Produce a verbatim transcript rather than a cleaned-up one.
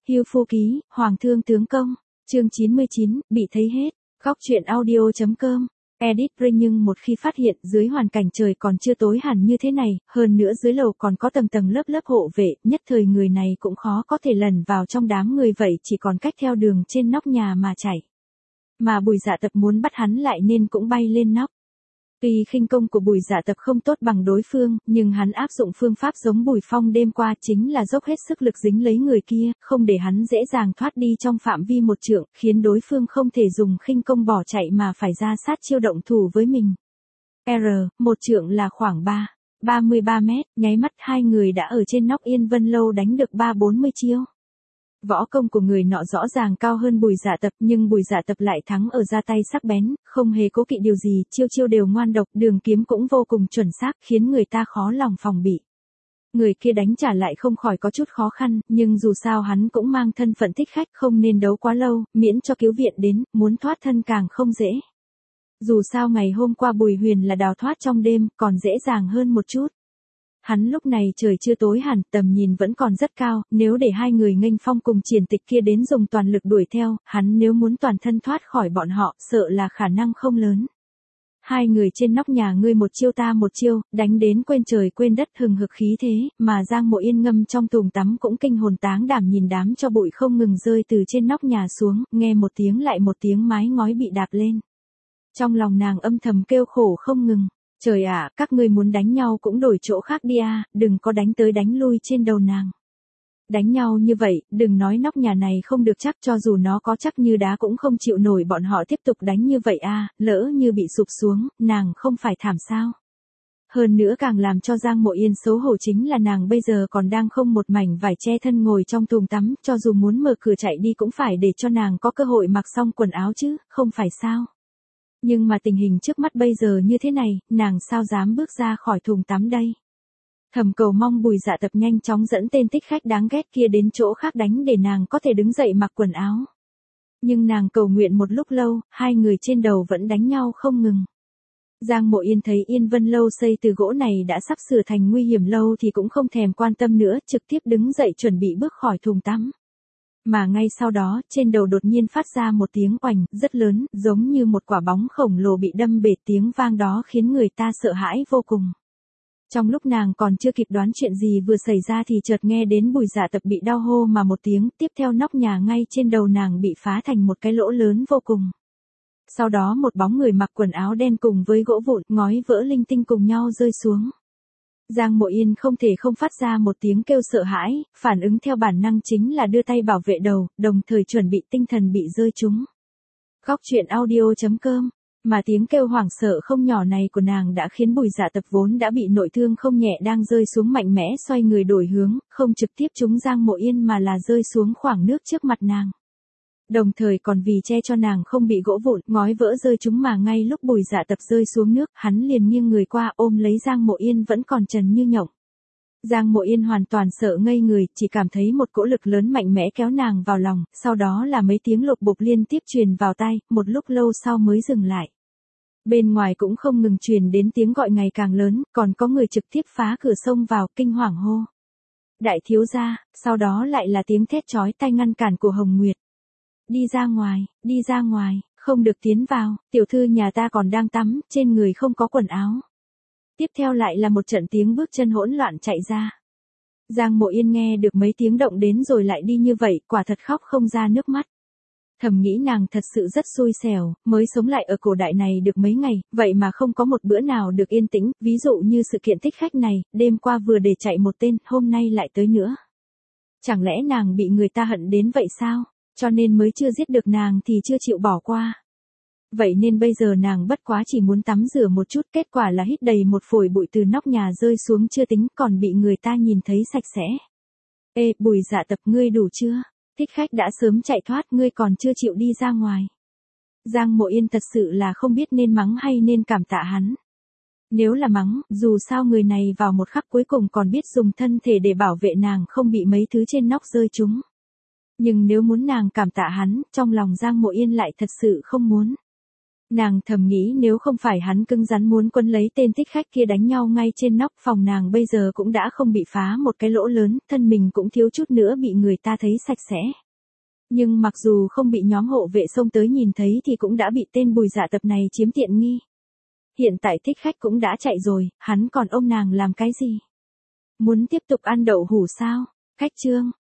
Hưu Phu Ký, Hoàng Thương Tướng Công, chương chín mươi chín, bị thấy hết, góc truyện audio.com. Edit Ring nhưng một khi phát hiện dưới hoàn cảnh trời còn chưa tối hẳn như thế này, hơn nữa dưới lầu còn có tầng tầng lớp lớp hộ vệ, nhất thời người này cũng khó có thể lẩn vào trong đám người vậy chỉ còn cách theo đường trên nóc nhà mà chạy. Mà Bùi Dạ Tập muốn bắt hắn lại nên cũng bay lên nóc. Tuy khinh công của Bùi Dạ Tập không tốt bằng đối phương, nhưng hắn áp dụng phương pháp giống Bùi Phong đêm qua chính là dốc hết sức lực dính lấy người kia, không để hắn dễ dàng thoát đi trong phạm vi một trượng, khiến đối phương không thể dùng khinh công bỏ chạy mà phải ra sát chiêu động thủ với mình. R, một trượng là khoảng ba, ba mươi ba mét, nháy mắt hai người đã ở trên nóc Yên Vân Lâu đánh được ba bốn mươi chiêu. Võ công của người nọ rõ ràng cao hơn Bùi Dạ Tập, nhưng Bùi Dạ Tập lại thắng ở ra tay sắc bén, không hề cố kỵ điều gì, chiêu chiêu đều ngoan độc, đường kiếm cũng vô cùng chuẩn xác, khiến người ta khó lòng phòng bị. Người kia đánh trả lại không khỏi có chút khó khăn, nhưng dù sao hắn cũng mang thân phận thích khách, không nên đấu quá lâu, miễn cho cứu viện đến, muốn thoát thân càng không dễ. Dù sao ngày hôm qua Bùi Huyền là đào thoát trong đêm, còn dễ dàng hơn một chút. Hắn lúc này trời chưa tối hẳn, tầm nhìn vẫn còn rất cao, nếu để hai người nghênh phong cùng Triển Tịch kia đến dùng toàn lực đuổi theo, hắn nếu muốn toàn thân thoát khỏi bọn họ, sợ là khả năng không lớn. Hai người trên nóc nhà ngươi một chiêu ta một chiêu, đánh đến quên trời quên đất hừng hực khí thế, mà Giang Mộ Yên ngâm trong thùng tắm cũng kinh hồn táng đảm nhìn đám cho bụi không ngừng rơi từ trên nóc nhà xuống, nghe một tiếng lại một tiếng mái ngói bị đạp lên. Trong lòng nàng âm thầm kêu khổ không ngừng. Trời ạ, các ngươi muốn đánh nhau cũng đổi chỗ khác đi a, đừng có đánh tới đánh lui trên đầu nàng. Đánh nhau như vậy, đừng nói nóc nhà này không được chắc, cho dù nó có chắc như đá cũng không chịu nổi bọn họ tiếp tục đánh như vậy a, lỡ như bị sụp xuống, nàng không phải thảm sao. Hơn nữa càng làm cho Giang Mộ Yên xấu hổ chính là nàng bây giờ còn đang không một mảnh vải che thân ngồi trong thùng tắm, cho dù muốn mở cửa chạy đi cũng phải để cho nàng có cơ hội mặc xong quần áo chứ, không phải sao. Nhưng mà tình hình trước mắt bây giờ như thế này, nàng sao dám bước ra khỏi thùng tắm đây. Thầm cầu mong Bùi Dạ Tập nhanh chóng dẫn tên thích khách đáng ghét kia đến chỗ khác đánh để nàng có thể đứng dậy mặc quần áo. Nhưng nàng cầu nguyện một lúc lâu, hai người trên đầu vẫn đánh nhau không ngừng. Giang Mộ Yên thấy Yên Vân Lâu xây từ gỗ này đã sắp sửa thành nguy hiểm lâu thì cũng không thèm quan tâm nữa, trực tiếp đứng dậy chuẩn bị bước khỏi thùng tắm. Mà ngay sau đó, trên đầu đột nhiên phát ra một tiếng oành, rất lớn, giống như một quả bóng khổng lồ bị đâm bể, tiếng vang đó khiến người ta sợ hãi vô cùng. Trong lúc nàng còn chưa kịp đoán chuyện gì vừa xảy ra thì chợt nghe đến Bùi Dạ Tập bị đau hô mà một tiếng, tiếp theo nóc nhà ngay trên đầu nàng bị phá thành một cái lỗ lớn vô cùng. Sau đó một bóng người mặc quần áo đen cùng với gỗ vụn, ngói vỡ linh tinh cùng nhau rơi xuống. Giang Mộ Yên không thể không phát ra một tiếng kêu sợ hãi, phản ứng theo bản năng chính là đưa tay bảo vệ đầu, đồng thời chuẩn bị tinh thần bị rơi trúng. Góc truyện audio.com, mà tiếng kêu hoảng sợ không nhỏ này của nàng đã khiến Bùi Dạ Tập vốn đã bị nội thương không nhẹ đang rơi xuống mạnh mẽ xoay người đổi hướng, không trực tiếp trúng Giang Mộ Yên mà là rơi xuống khoảng nước trước mặt nàng. Đồng thời còn vì che cho nàng không bị gỗ vụn, ngói vỡ rơi chúng mà ngay lúc Bùi Dạ Tập rơi xuống nước, hắn liền nghiêng người qua ôm lấy Giang Mộ Yên vẫn còn trần như nhộng. Giang Mộ Yên hoàn toàn sợ ngây người, chỉ cảm thấy một cỗ lực lớn mạnh mẽ kéo nàng vào lòng, sau đó là mấy tiếng lục bục liên tiếp truyền vào tai, một lúc lâu sau mới dừng lại. Bên ngoài cũng không ngừng truyền đến tiếng gọi ngày càng lớn, còn có người trực tiếp phá cửa xông vào, kinh hoàng hô. Đại thiếu gia, sau đó lại là tiếng thét chói tai ngăn cản của Hồng Nguyệt. Đi ra ngoài, đi ra ngoài, không được tiến vào, tiểu thư nhà ta còn đang tắm, trên người không có quần áo. Tiếp theo lại là một trận tiếng bước chân hỗn loạn chạy ra. Giang Mộ Yên nghe được mấy tiếng động đến rồi lại đi như vậy, quả thật khóc không ra nước mắt. Thầm nghĩ nàng thật sự rất xui xẻo, mới sống lại ở cổ đại này được mấy ngày, vậy mà không có một bữa nào được yên tĩnh, ví dụ như sự kiện thích khách này, đêm qua vừa để chạy một tên, hôm nay lại tới nữa. Chẳng lẽ nàng bị người ta hận đến vậy sao? Cho nên mới chưa giết được nàng thì chưa chịu bỏ qua. Vậy nên bây giờ nàng bất quá chỉ muốn tắm rửa một chút, kết quả là hít đầy một phổi bụi từ nóc nhà rơi xuống chưa tính, còn bị người ta nhìn thấy sạch sẽ. Ê, Bùi Dạ Tập, ngươi đủ chưa? Thích khách đã sớm chạy thoát, ngươi còn chưa chịu đi ra ngoài. Giang Mộ Yên thật sự là không biết nên mắng hay nên cảm tạ hắn. Nếu là mắng, dù sao người này vào một khắc cuối cùng còn biết dùng thân thể để bảo vệ nàng không bị mấy thứ trên nóc rơi trúng. Nhưng nếu muốn nàng cảm tạ hắn, trong lòng Giang Mộ Yên lại thật sự không muốn. Nàng thầm nghĩ nếu không phải hắn cứng rắn muốn quấn lấy tên thích khách kia đánh nhau ngay trên nóc phòng, nàng bây giờ cũng đã không bị phá một cái lỗ lớn, thân mình cũng thiếu chút nữa bị người ta thấy sạch sẽ. Nhưng mặc dù không bị nhóm hộ vệ xông tới nhìn thấy thì cũng đã bị tên Bùi Dạ Tập này chiếm tiện nghi. Hiện tại thích khách cũng đã chạy rồi, hắn còn ôm nàng làm cái gì? Muốn tiếp tục ăn đậu hủ sao? Khách Trương,